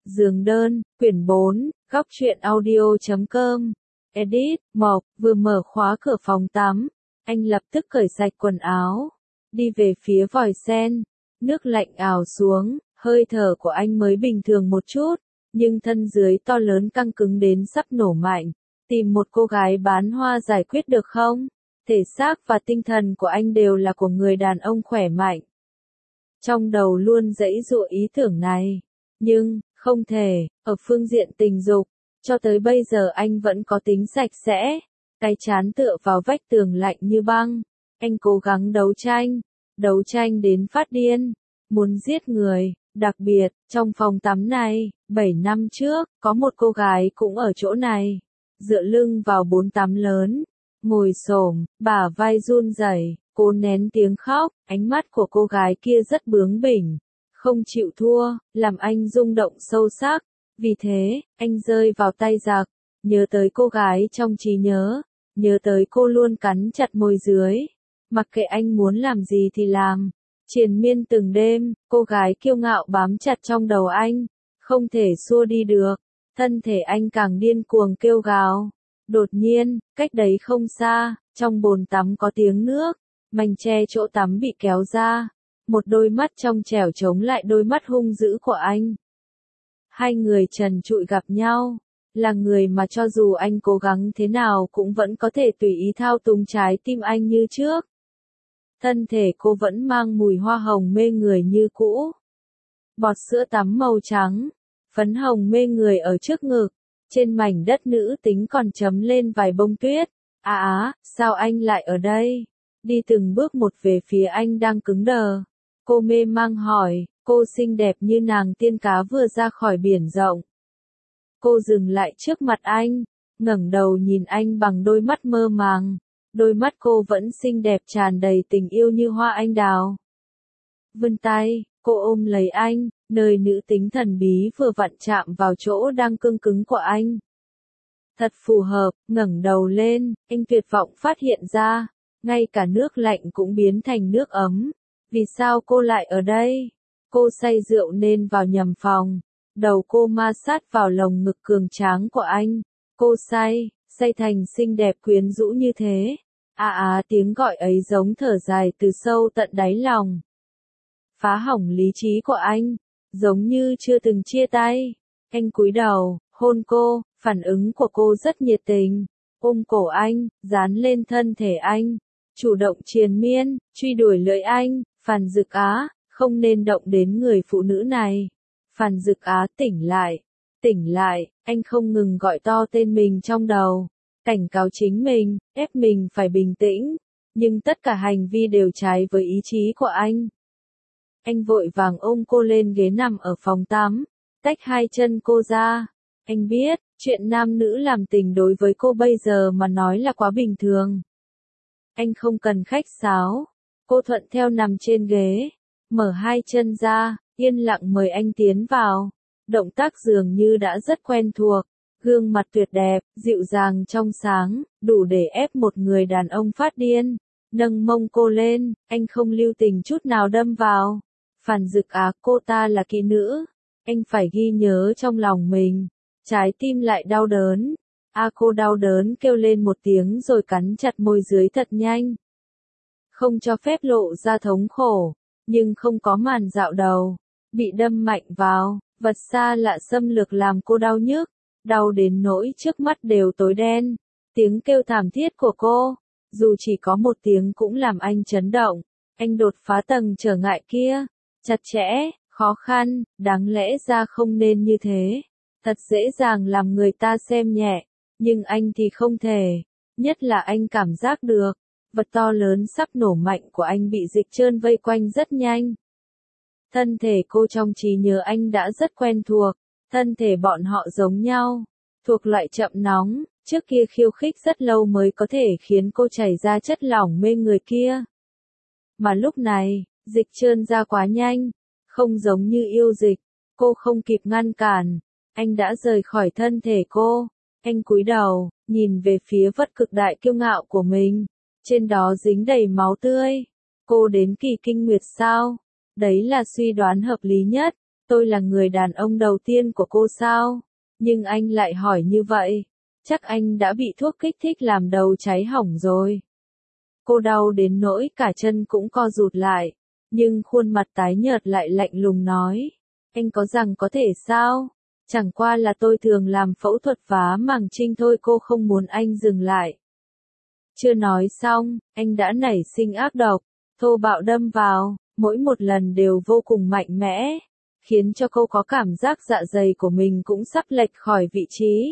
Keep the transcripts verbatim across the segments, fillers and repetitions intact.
Giường đơn, quyển bốn, góc truyện audio chấm com. Edit, Mộc, vừa mở khóa cửa phòng tắm, anh lập tức cởi sạch quần áo, đi về phía vòi sen, nước lạnh ào xuống, hơi thở của anh mới bình thường một chút, nhưng thân dưới to lớn căng cứng đến sắp nổ mạnh. Tìm một cô gái bán hoa giải quyết được không? Thể xác và tinh thần của anh đều là của người đàn ông khỏe mạnh. Trong đầu luôn giãy giụa ý tưởng này, nhưng không thể, ở phương diện tình dục, cho tới bây giờ anh vẫn có tính sạch sẽ, cái trán tựa vào vách tường lạnh như băng, anh cố gắng đấu tranh, đấu tranh đến phát điên, muốn giết người, đặc biệt, trong phòng tắm này, bảy năm trước, có một cô gái cũng ở chỗ này, dựa lưng vào bồn tắm lớn, ngồi xổm, bả vai run rẩy, cố nén tiếng khóc, ánh mắt của cô gái kia rất bướng bỉnh, không chịu thua, làm anh rung động sâu sắc. Vì thế, anh rơi vào tay giặc, nhớ tới cô gái trong trí nhớ, nhớ tới cô luôn cắn chặt môi dưới, mặc kệ anh muốn làm gì thì làm. Triền miên từng đêm, cô gái kiêu ngạo bám chặt trong đầu anh, không thể xua đi được, thân thể anh càng điên cuồng kêu gào. Đột nhiên, cách đấy không xa, trong bồn tắm có tiếng nước, mảnh che chỗ tắm bị kéo ra, một đôi mắt trong trẻo chống lại đôi mắt hung dữ của anh. Hai người trần trụi gặp nhau, là người mà cho dù anh cố gắng thế nào cũng vẫn có thể tùy ý thao túng trái tim anh như trước. Thân thể cô vẫn mang mùi hoa hồng mê người như cũ. Bọt sữa tắm màu trắng, phấn hồng mê người ở trước ngực, trên mảnh đất nữ tính còn chấm lên vài bông tuyết. À á, sao anh lại ở đây? Đi từng bước một về phía anh đang cứng đờ. Cô mê mang hỏi, cô xinh đẹp như nàng tiên cá vừa ra khỏi biển rộng. Cô dừng lại trước mặt anh, ngẩng đầu nhìn anh bằng đôi mắt mơ màng. Đôi mắt cô vẫn xinh đẹp tràn đầy tình yêu như hoa anh đào. Vươn tay, cô ôm lấy anh, nơi nữ tính thần bí vừa vặn chạm vào chỗ đang cương cứng của anh. Thật phù hợp, ngẩng đầu lên, anh tuyệt vọng phát hiện ra, ngay cả nước lạnh cũng biến thành nước ấm. Vì sao cô lại ở đây? Cô say rượu nên vào nhầm phòng. Đầu cô ma sát vào lồng ngực cường tráng của anh. Cô say, say thành xinh đẹp quyến rũ như thế. À à, tiếng gọi ấy giống thở dài từ sâu tận đáy lòng. Phá hỏng lý trí của anh, giống như chưa từng chia tay. Anh cúi đầu, hôn cô, phản ứng của cô rất nhiệt tình. Ôm cổ anh, dán lên thân thể anh, chủ động triền miên, truy đuổi lưỡi anh. Phàn Dực Á, không nên động đến người phụ nữ này. Phàn Dực Á tỉnh lại, tỉnh lại, anh không ngừng gọi to tên mình trong đầu, cảnh cáo chính mình, ép mình phải bình tĩnh, nhưng tất cả hành vi đều trái với ý chí của anh. Anh vội vàng ôm cô lên ghế nằm ở phòng tắm, tách hai chân cô ra. Anh biết, chuyện nam nữ làm tình đối với cô bây giờ mà nói là quá bình thường. Anh không cần khách sáo. Cô thuận theo nằm trên ghế, mở hai chân ra, yên lặng mời anh tiến vào. Động tác dường như đã rất quen thuộc, gương mặt tuyệt đẹp, dịu dàng trong sáng, đủ để ép một người đàn ông phát điên. Nâng mông cô lên, anh không lưu tình chút nào đâm vào. Phàn Dực Á, cô ta là kỹ nữ, anh phải ghi nhớ trong lòng mình. Trái tim lại đau đớn. A cô đau đớn kêu lên một tiếng rồi cắn chặt môi dưới thật nhanh. Không cho phép lộ ra thống khổ, nhưng không có màn dạo đầu, bị đâm mạnh vào, vật xa lạ xâm lược làm cô đau nhức, đau đến nỗi trước mắt đều tối đen. Tiếng kêu thảm thiết của cô, dù chỉ có một tiếng cũng làm anh chấn động. Anh đột phá tầng trở ngại kia, chặt chẽ, khó khăn, đáng lẽ ra không nên như thế, thật dễ dàng làm người ta xem nhẹ, nhưng anh thì không thể, nhất là anh cảm giác được. Vật to lớn sắp nổ mạnh của anh bị dịch trơn vây quanh rất nhanh. Thân thể cô trong trí nhớ anh đã rất quen thuộc, thân thể bọn họ giống nhau, thuộc loại chậm nóng, trước kia khiêu khích rất lâu mới có thể khiến cô chảy ra chất lỏng mê người kia. Mà lúc này, dịch trơn ra quá nhanh, không giống như yêu dịch, cô không kịp ngăn cản, anh đã rời khỏi thân thể cô, anh cúi đầu, nhìn về phía vật cực đại kiêu ngạo của mình. Trên đó dính đầy máu tươi. Cô đến kỳ kinh nguyệt sao? Đấy là suy đoán hợp lý nhất. Tôi là người đàn ông đầu tiên của cô sao? Nhưng anh lại hỏi như vậy. Chắc anh đã bị thuốc kích thích làm đầu cháy hỏng rồi. Cô đau đến nỗi cả chân cũng co rụt lại. Nhưng khuôn mặt tái nhợt lại lạnh lùng nói. Anh có rằng có thể sao? Chẳng qua là tôi thường làm phẫu thuật phá màng trinh thôi, cô không muốn anh dừng lại. Chưa nói xong, anh đã nảy sinh ác độc, thô bạo đâm vào, mỗi một lần đều vô cùng mạnh mẽ, khiến cho cô có cảm giác dạ dày của mình cũng sắp lệch khỏi vị trí.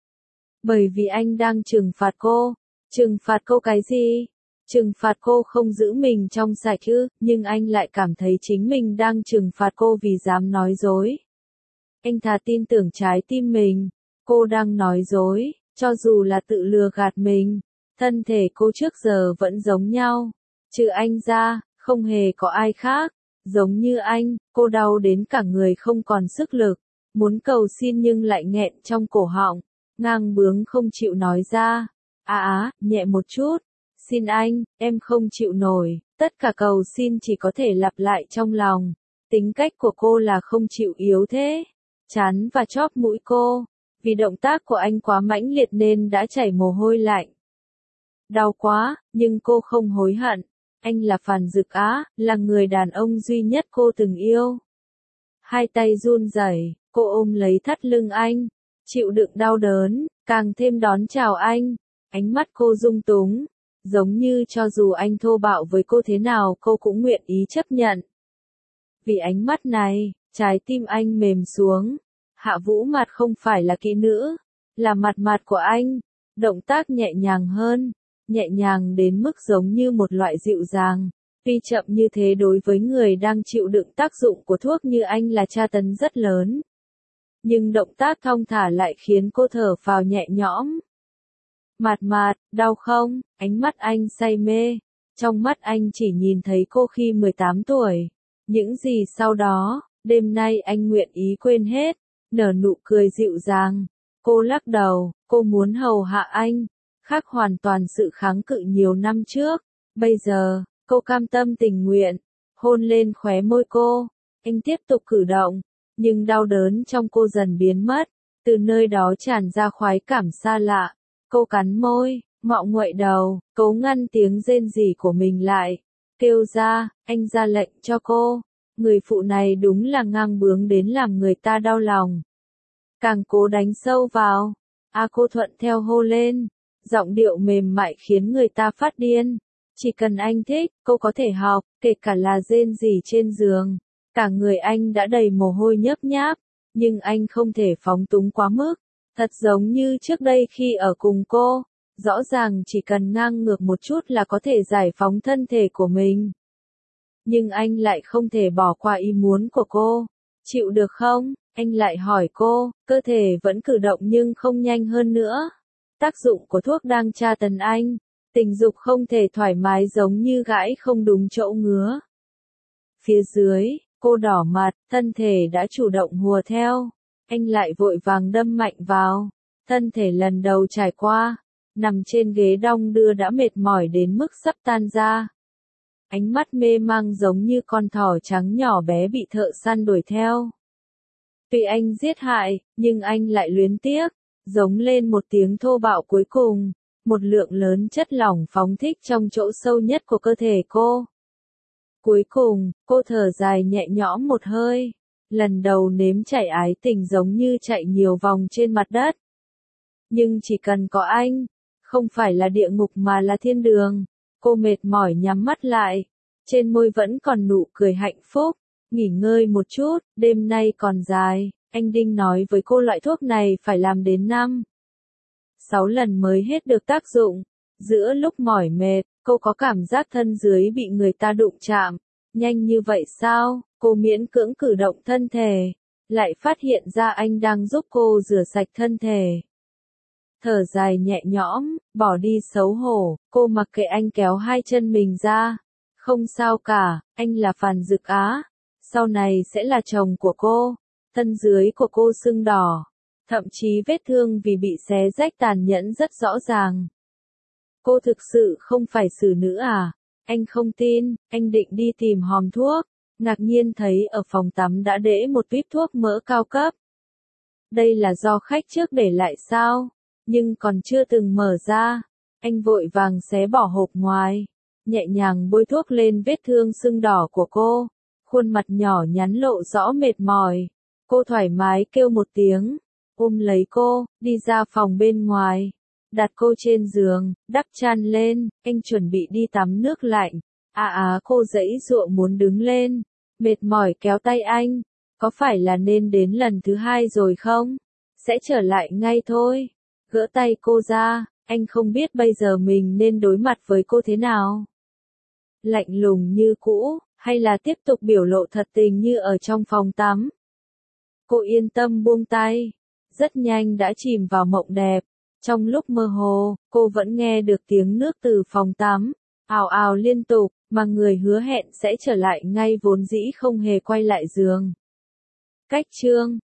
Bởi vì anh đang trừng phạt cô. Trừng phạt cô cái gì? Trừng phạt cô không giữ mình trong sạch chứ, nhưng anh lại cảm thấy chính mình đang trừng phạt cô vì dám nói dối. Anh thà tin tưởng trái tim mình, cô đang nói dối, cho dù là tự lừa gạt mình. Thân thể cô trước giờ vẫn giống nhau, trừ anh ra, không hề có ai khác. Giống như anh, cô đau đến cả người không còn sức lực, muốn cầu xin nhưng lại nghẹn trong cổ họng, ngang bướng không chịu nói ra. À á, nhẹ một chút, xin anh, em không chịu nổi, tất cả cầu xin chỉ có thể lặp lại trong lòng. Tính cách của cô là không chịu yếu thế. Chán và chóp mũi cô, vì động tác của anh quá mãnh liệt nên đã chảy mồ hôi lạnh. Đau quá, nhưng cô không hối hận. Anh là Phàn Dực Á, là người đàn ông duy nhất cô từng yêu. Hai tay run rẩy, cô ôm lấy thắt lưng anh, chịu đựng đau đớn, càng thêm đón chào anh. Ánh mắt cô rung túng, giống như cho dù anh thô bạo với cô thế nào cô cũng nguyện ý chấp nhận. Vì ánh mắt này, trái tim anh mềm xuống. Hạ Vũ Mạt không phải là kỹ nữ, là mặt mặt của anh. Động tác nhẹ nhàng hơn, nhẹ nhàng đến mức giống như một loại dịu dàng. Tuy chậm như thế đối với người đang chịu đựng tác dụng của thuốc như anh là tra tấn rất lớn. Nhưng động tác thong thả lại khiến cô thở phào nhẹ nhõm. Mạt Mạt, đau không? Ánh mắt anh say mê. Trong mắt anh chỉ nhìn thấy cô khi mười tám tuổi. Những gì sau đó, đêm nay anh nguyện ý quên hết. Nở nụ cười dịu dàng. Cô lắc đầu, cô muốn hầu hạ anh. Khác hoàn toàn sự kháng cự nhiều năm trước. Bây giờ, cô cam tâm tình nguyện. Hôn lên khóe môi cô. Anh tiếp tục cử động. Nhưng đau đớn trong cô dần biến mất. Từ nơi đó tràn ra khoái cảm xa lạ. Cô cắn môi, mọ nguậy đầu, cố ngăn tiếng rên rỉ của mình lại. Kêu ra, anh ra lệnh cho cô. Người phụ này đúng là ngang bướng đến làm người ta đau lòng. Càng cố đánh sâu vào. A cô thuận theo hô lên. Giọng điệu mềm mại khiến người ta phát điên. Chỉ cần anh thích, cô có thể học, kể cả là rên rỉ trên giường. Cả người anh đã đầy mồ hôi nhớp nháp. Nhưng anh không thể phóng túng quá mức. Thật giống như trước đây khi ở cùng cô. Rõ ràng chỉ cần ngang ngược một chút là có thể giải phóng thân thể của mình. Nhưng anh lại không thể bỏ qua ý muốn của cô. Chịu được không? Anh lại hỏi cô, cơ thể vẫn cử động nhưng không nhanh hơn nữa. Tác dụng của thuốc đang tra tấn anh. Tình dục không thể thoải mái giống như gãi không đúng chỗ ngứa. Phía dưới, cô đỏ mặt, thân thể đã chủ động hùa theo. Anh lại vội vàng đâm mạnh vào. Thân thể lần đầu trải qua. Nằm trên ghế đong đưa đã mệt mỏi đến mức sắp tan ra. Ánh mắt mê mang giống như con thỏ trắng nhỏ bé bị thợ săn đuổi theo. Tuy anh giết hại, nhưng anh lại luyến tiếc. Giống lên một tiếng thô bạo cuối cùng. Một lượng lớn chất lỏng phóng thích trong chỗ sâu nhất của cơ thể cô. Cuối cùng, cô thở dài nhẹ nhõm một hơi. Lần đầu nếm trải ái tình giống như chạy nhiều vòng trên mặt đất. Nhưng chỉ cần có anh, không phải là địa ngục mà là thiên đường. Cô mệt mỏi nhắm mắt lại. Trên môi vẫn còn nụ cười hạnh phúc. Nghỉ ngơi một chút, đêm nay còn dài. Anh Đinh nói với cô loại thuốc này phải làm đến năm sáu lần mới hết được tác dụng. Giữa lúc mỏi mệt, cô có cảm giác thân dưới bị người ta đụng chạm. Nhanh như vậy sao? Cô miễn cưỡng cử động thân thể. Lại phát hiện ra anh đang giúp cô rửa sạch thân thể. Thở dài nhẹ nhõm, bỏ đi xấu hổ, cô mặc kệ anh kéo hai chân mình ra. Không sao cả, anh là Phàn Dực Á. Sau này sẽ là chồng của cô. Thân dưới của cô sưng đỏ. Thậm chí vết thương vì bị xé rách tàn nhẫn rất rõ ràng. Cô thực sự không phải xử nữ à? Anh không tin, anh định đi tìm hòm thuốc. ngạc nhiên thấy ở phòng tắm đã để một tuýp thuốc mỡ cao cấp. Đây là do khách trước để lại sao? Nhưng còn chưa từng mở ra. Anh vội vàng xé bỏ hộp ngoài, nhẹ nhàng bôi thuốc lên vết thương sưng đỏ của cô. Khuôn mặt nhỏ nhắn lộ rõ mệt mỏi. Cô thoải mái kêu một tiếng, ôm lấy cô, đi ra phòng bên ngoài. Đặt cô trên giường, đắp chăn lên, anh chuẩn bị đi tắm nước lạnh. À á cô giãy giụa muốn đứng lên, mệt mỏi kéo tay anh. Có phải là nên đến lần thứ hai rồi không? Sẽ trở lại ngay thôi. Gỡ tay cô ra, anh không biết bây giờ mình nên đối mặt với cô thế nào. Lạnh lùng như cũ, hay là tiếp tục biểu lộ thật tình như ở trong phòng tắm. Cô yên tâm buông tay, rất nhanh đã chìm vào mộng đẹp. Trong lúc mơ hồ, cô vẫn nghe được tiếng nước từ phòng tắm, ào ào liên tục, mà người hứa hẹn sẽ trở lại ngay vốn dĩ không hề quay lại giường. Cách chương